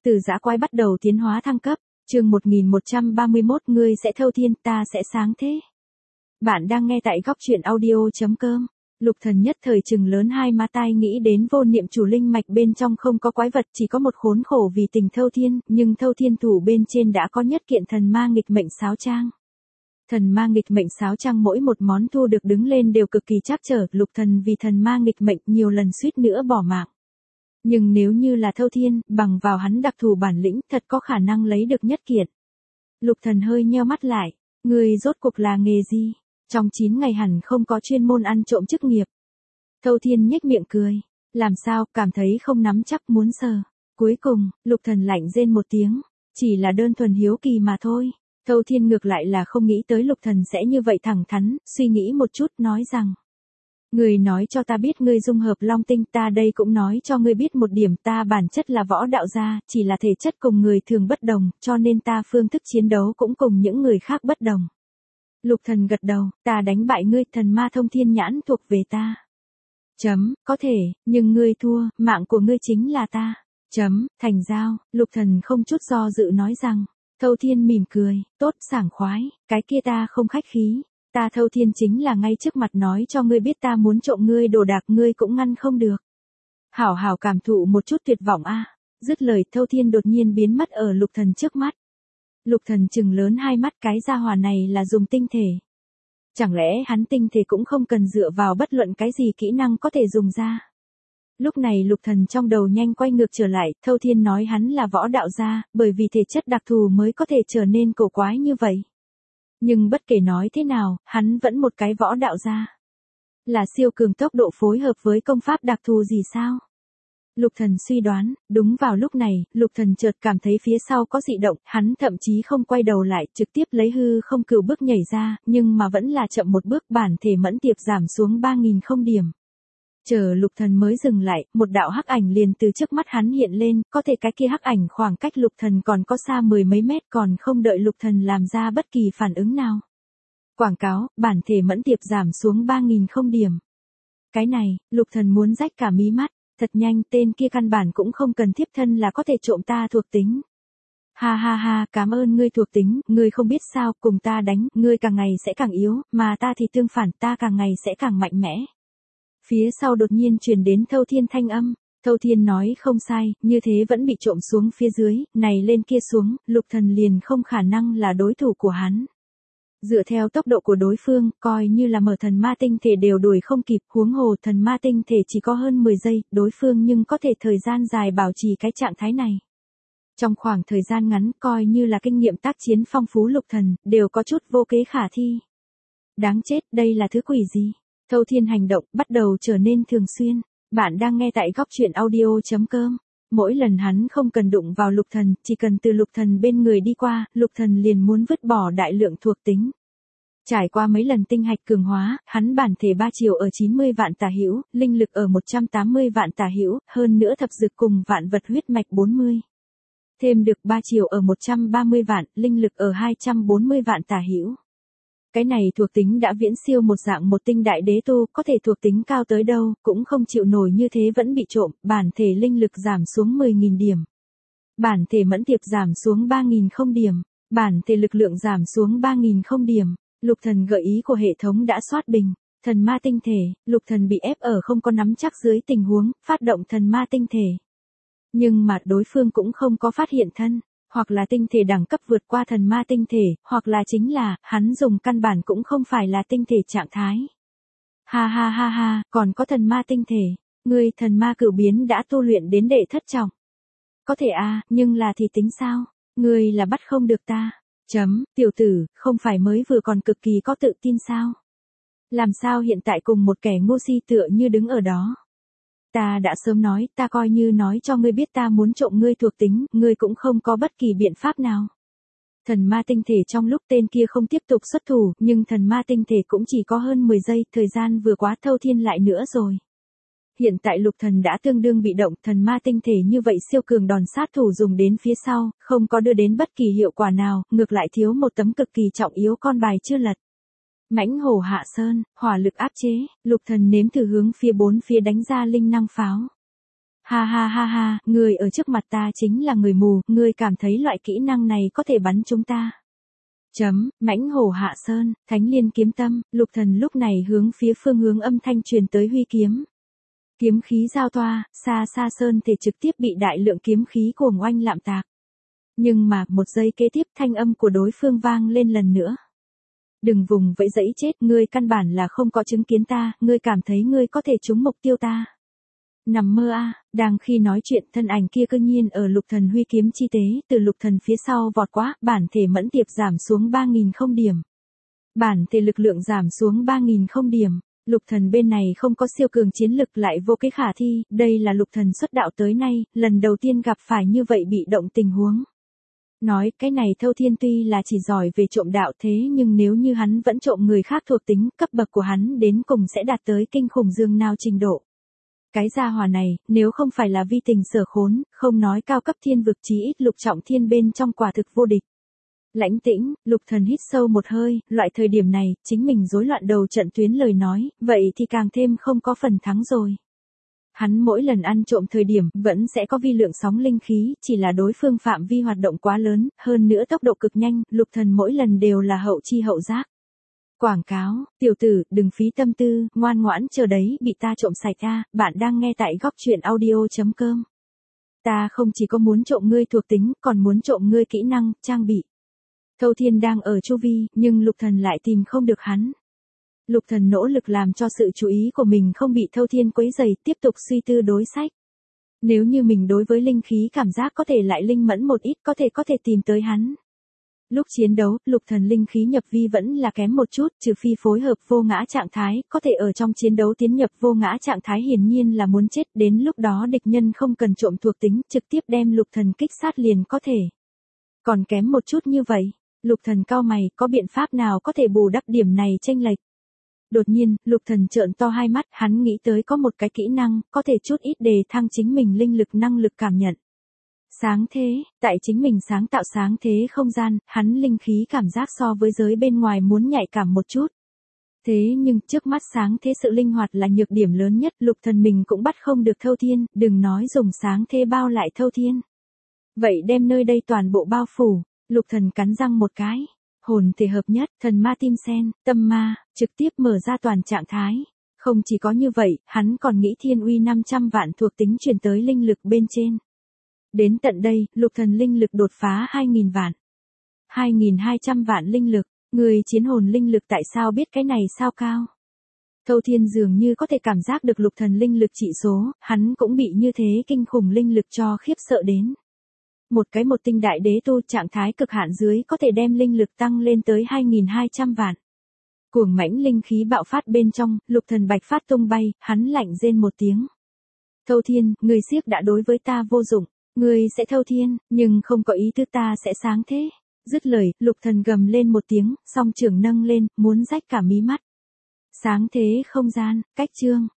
Từ dã quái bắt đầu tiến hóa thăng cấp, chương 1131 ngươi sẽ thâu thiên ta sẽ sáng thế. Bạn đang nghe tại góc truyện audio.com. Lục Thần nhất thời trừng lớn hai má tai nghĩ đến vô niệm chủ linh mạch bên trong không có quái vật chỉ có một khốn khổ vì tình thâu thiên, nhưng thâu thiên thủ bên trên đã có nhất kiện thần ma nghịch mệnh sáo trang. Thần ma nghịch mệnh sáo trang mỗi một món thu được đứng lên đều cực kỳ trắc trở, Lục Thần vì thần ma nghịch mệnh nhiều lần suýt nữa bỏ mạng. Nhưng nếu như là thâu thiên, bằng vào hắn đặc thù bản lĩnh thật có khả năng lấy được nhất kiện. Lục Thần hơi nheo mắt lại, người rốt cuộc là nghề gì? Trong 9 ngày hẳn không có chuyên môn ăn trộm chức nghiệp. Thâu thiên nhếch miệng cười, làm sao cảm thấy không nắm chắc muốn sờ. Cuối cùng, Lục Thần lạnh rên một tiếng, chỉ là đơn thuần hiếu kỳ mà thôi. Thâu thiên ngược lại là không nghĩ tới Lục Thần sẽ như vậy thẳng thắn, suy nghĩ một chút nói rằng. Người nói cho ta biết ngươi dung hợp long tinh, ta đây cũng nói cho ngươi biết một điểm, ta bản chất là võ đạo gia, chỉ là thể chất cùng người thường bất đồng, cho nên ta phương thức chiến đấu cũng cùng những người khác bất đồng. Lục Thần gật đầu, ta đánh bại ngươi, thần ma thông thiên nhãn thuộc về ta. Có thể, nhưng ngươi thua, mạng của ngươi chính là ta. Thành giao, Lục Thần không chút do dự nói rằng. Thâu thiên mỉm cười, tốt sảng khoái, cái kia ta không khách khí. Ta thâu thiên chính là ngay trước mặt nói cho ngươi biết ta muốn trộm ngươi đồ đạc ngươi cũng ngăn không được. Hảo hảo cảm thụ một chút tuyệt vọng a. Dứt lời thâu thiên đột nhiên biến mất ở Lục Thần trước mắt. Lục Thần trừng lớn hai mắt, cái gia hỏa này là dùng tinh thể. Chẳng lẽ hắn tinh thể cũng không cần dựa vào bất luận cái gì kỹ năng có thể dùng ra. Lúc này Lục Thần trong đầu nhanh quay ngược trở lại, thâu thiên nói hắn là võ đạo gia, bởi vì thể chất đặc thù mới có thể trở nên cổ quái như vậy. Nhưng bất kể nói thế nào, hắn vẫn một cái võ đạo gia. Là siêu cường tốc độ phối hợp với công pháp đặc thù gì sao? Lục Thần suy đoán, đúng vào lúc này, Lục Thần chợt cảm thấy phía sau có dị động, hắn thậm chí không quay đầu lại, trực tiếp lấy hư không cửu bước nhảy ra, nhưng mà vẫn là chậm một bước, bản thể mẫn tiệp giảm xuống 3000 không điểm. Chờ Lục Thần mới dừng lại, một đạo hắc ảnh liền từ trước mắt hắn hiện lên, có thể cái kia hắc ảnh khoảng cách Lục Thần còn có xa mười mấy mét, còn không đợi Lục Thần làm ra bất kỳ phản ứng nào. Quảng cáo, bản thể mẫn tiệp giảm xuống 3000 không điểm. Cái này, Lục Thần muốn rách cả mí mắt, thật nhanh, tên kia căn bản cũng không cần thiếp thân là có thể trộm ta thuộc tính. Ha ha ha, cảm ơn ngươi thuộc tính, ngươi không biết sao, cùng ta đánh, ngươi càng ngày sẽ càng yếu, mà ta thì tương phản, ta càng ngày sẽ càng mạnh mẽ. Phía sau đột nhiên truyền đến thâu thiên thanh âm, thâu thiên nói không sai, như thế vẫn bị trộm xuống phía dưới, này lên kia xuống, Lục Thần liền không khả năng là đối thủ của hắn. Dựa theo tốc độ của đối phương, coi như là mở thần ma tinh thể đều đuổi không kịp, huống hồ thần ma tinh thể chỉ có hơn 10 giây, đối phương nhưng có thể thời gian dài bảo trì cái trạng thái này. Trong khoảng thời gian ngắn, coi như là kinh nghiệm tác chiến phong phú Lục Thần, đều có chút vô kế khả thi. Đáng chết, đây là thứ quỷ gì? Thâu thiên hành động bắt đầu trở nên thường xuyên. Bạn đang nghe tại góc truyện audio.com. Mỗi lần hắn không cần đụng vào Lục Thần, chỉ cần từ Lục Thần bên người đi qua, Lục Thần liền muốn vứt bỏ đại lượng thuộc tính. Trải qua mấy lần tinh hạch cường hóa, hắn bản thể 3 chiều ở 90 vạn tả hữu, linh lực ở 180 vạn tả hữu, hơn nữa thập dược cùng vạn vật huyết mạch 40. Thêm được 3 chiều ở 130 vạn, linh lực ở 240 vạn tả hữu. Cái này thuộc tính đã viễn siêu một dạng một tinh đại đế tu, có thể thuộc tính cao tới đâu, cũng không chịu nổi như thế vẫn bị trộm, bản thể linh lực giảm xuống 10.000 điểm. Bản thể mẫn tiệp giảm xuống 3.000 không điểm, bản thể lực lượng giảm xuống 3.000 không điểm. Lục Thần gợi ý của hệ thống đã soát bình, thần ma tinh thể, Lục Thần bị ép ở không có nắm chắc dưới tình huống, phát động thần ma tinh thể. Nhưng mà đối phương cũng không có phát hiện thân. Hoặc là tinh thể đẳng cấp vượt qua thần ma tinh thể, hoặc là chính là, hắn dùng căn bản cũng không phải là tinh thể trạng thái. Ha ha ha ha, còn có thần ma tinh thể, ngươi thần ma cửu biến đã tu luyện đến đệ thất trọng. Có thể nhưng là thì tính sao, ngươi là bắt không được ta. Tiểu tử, không phải mới vừa còn cực kỳ có tự tin sao? Làm sao hiện tại cùng một kẻ ngu si tựa như đứng ở đó? Ta đã sớm nói, ta coi như nói cho ngươi biết ta muốn trộm ngươi thuộc tính, ngươi cũng không có bất kỳ biện pháp nào. Thần ma tinh thể trong lúc tên kia không tiếp tục xuất thủ, nhưng thần ma tinh thể cũng chỉ có hơn 10 giây, thời gian vừa quá thâu thiên lại nữa rồi. Hiện tại Lục Thần đã tương đương bị động, thần ma tinh thể như vậy siêu cường đòn sát thủ dùng đến phía sau, không có đưa đến bất kỳ hiệu quả nào, ngược lại thiếu một tấm cực kỳ trọng yếu con bài chưa lật. Mãnh hổ hạ sơn, hỏa lực áp chế, Lục Thần nếm thử hướng phía bốn phía đánh ra linh năng pháo. Ha ha ha ha, người ở trước mặt ta chính là người mù, ngươi cảm thấy loại kỹ năng này có thể bắn chúng ta. Mãnh hổ hạ sơn, thánh liên kiếm tâm, Lục Thần lúc này hướng phía phương hướng âm thanh truyền tới huy kiếm. Kiếm khí giao thoa, xa xa sơn thể trực tiếp bị đại lượng kiếm khí cuồng oanh lạm tạc. Nhưng mà, một giây kế tiếp thanh âm của đối phương vang lên lần nữa. Đừng vùng vẫy dẫy chết, ngươi căn bản là không có chứng kiến ta, ngươi cảm thấy ngươi có thể trúng mục tiêu ta. Nằm mơ a, đang khi nói chuyện thân ảnh kia cư nhiên ở Lục Thần huy kiếm chi tế, từ Lục Thần phía sau vọt quá, bản thể mẫn tiệp giảm xuống 3.000 điểm. Bản thể lực lượng giảm xuống 3.000 điểm. Lục Thần bên này không có siêu cường chiến lực lại vô cái khả thi, đây là Lục Thần xuất đạo tới nay, lần đầu tiên gặp phải như vậy bị động tình huống. Nói cái này Thâu Thiên tuy là chỉ giỏi về trộm đạo thế nhưng nếu như hắn vẫn trộm người khác thuộc tính, cấp bậc của hắn đến cùng sẽ đạt tới kinh khủng dương nào trình độ. Cái gia hỏa này, nếu không phải là vi tình sở khốn, không nói cao cấp thiên vực chí ít lục trọng thiên bên trong quả thực vô địch. Lãnh tĩnh, Lục Thần hít sâu một hơi, loại thời điểm này, chính mình rối loạn đầu trận tuyến lời nói, vậy thì càng thêm không có phần thắng rồi. Hắn mỗi lần ăn trộm thời điểm, vẫn sẽ có vi lượng sóng linh khí, chỉ là đối phương phạm vi hoạt động quá lớn, hơn nữa tốc độ cực nhanh, Lục Thần mỗi lần đều là hậu chi hậu giác. Quảng cáo, tiểu tử, đừng phí tâm tư, ngoan ngoãn chờ đấy, bị ta trộm sạch a, bạn đang nghe tại góc truyện audio.com. Ta không chỉ có muốn trộm ngươi thuộc tính, còn muốn trộm ngươi kỹ năng, trang bị. Thâu Thiên đang ở chu vi, nhưng Lục Thần lại tìm không được hắn. Lục Thần nỗ lực làm cho sự chú ý của mình không bị Thâu Thiên quấy rầy, tiếp tục suy tư đối sách. Nếu như mình đối với linh khí cảm giác có thể lại linh mẫn một ít có thể tìm tới hắn. Lúc chiến đấu, Lục Thần linh khí nhập vi vẫn là kém một chút, trừ phi phối hợp vô ngã trạng thái, có thể ở trong chiến đấu tiến nhập vô ngã trạng thái hiển nhiên là muốn chết, đến lúc đó địch nhân không cần trộm thuộc tính, trực tiếp đem Lục Thần kích sát liền có thể. Còn kém một chút như vậy, Lục Thần cau mày, có biện pháp nào có thể bù đắp điểm này chênh lệch? Đột nhiên, Lục Thần trợn to hai mắt, hắn nghĩ tới có một cái kỹ năng, có thể chút ít đề thăng chính mình linh lực năng lực cảm nhận. Sáng thế, tại chính mình sáng tạo sáng thế không gian, hắn linh khí cảm giác so với giới bên ngoài muốn nhạy cảm một chút. Thế nhưng trước mắt sáng thế sự linh hoạt là nhược điểm lớn nhất, Lục Thần mình cũng bắt không được Thâu Thiên, đừng nói dùng sáng thế bao lại Thâu Thiên. Vậy đem nơi đây toàn bộ bao phủ, Lục Thần cắn răng một cái. Hồn thể hợp nhất, thần ma tim sen, tâm ma, trực tiếp mở ra toàn trạng thái. Không chỉ có như vậy, hắn còn nghĩ thiên uy 500 vạn thuộc tính truyền tới linh lực bên trên. Đến tận đây, Lục Thần linh lực đột phá 2.000 vạn. 2.200 vạn linh lực, người chiến hồn linh lực tại sao biết cái này sao cao? Thâu Thiên dường như có thể cảm giác được Lục Thần linh lực trị số, hắn cũng bị như thế kinh khủng linh lực cho khiếp sợ đến. Một tinh đại đế tu trạng thái cực hạn dưới có thể đem linh lực tăng lên tới 2.200 vạn. Cuồng mãnh linh khí bạo phát bên trong, Lục Thần bạch phát tung bay, hắn lạnh rên một tiếng. Thâu Thiên, người siếc đã đối với ta vô dụng, ngươi sẽ Thâu Thiên, nhưng không có ý tứ ta sẽ sáng thế. Dứt lời, Lục Thần gầm lên một tiếng, song trưởng nâng lên, muốn rách cả mí mắt. Sáng thế không gian, cách chương.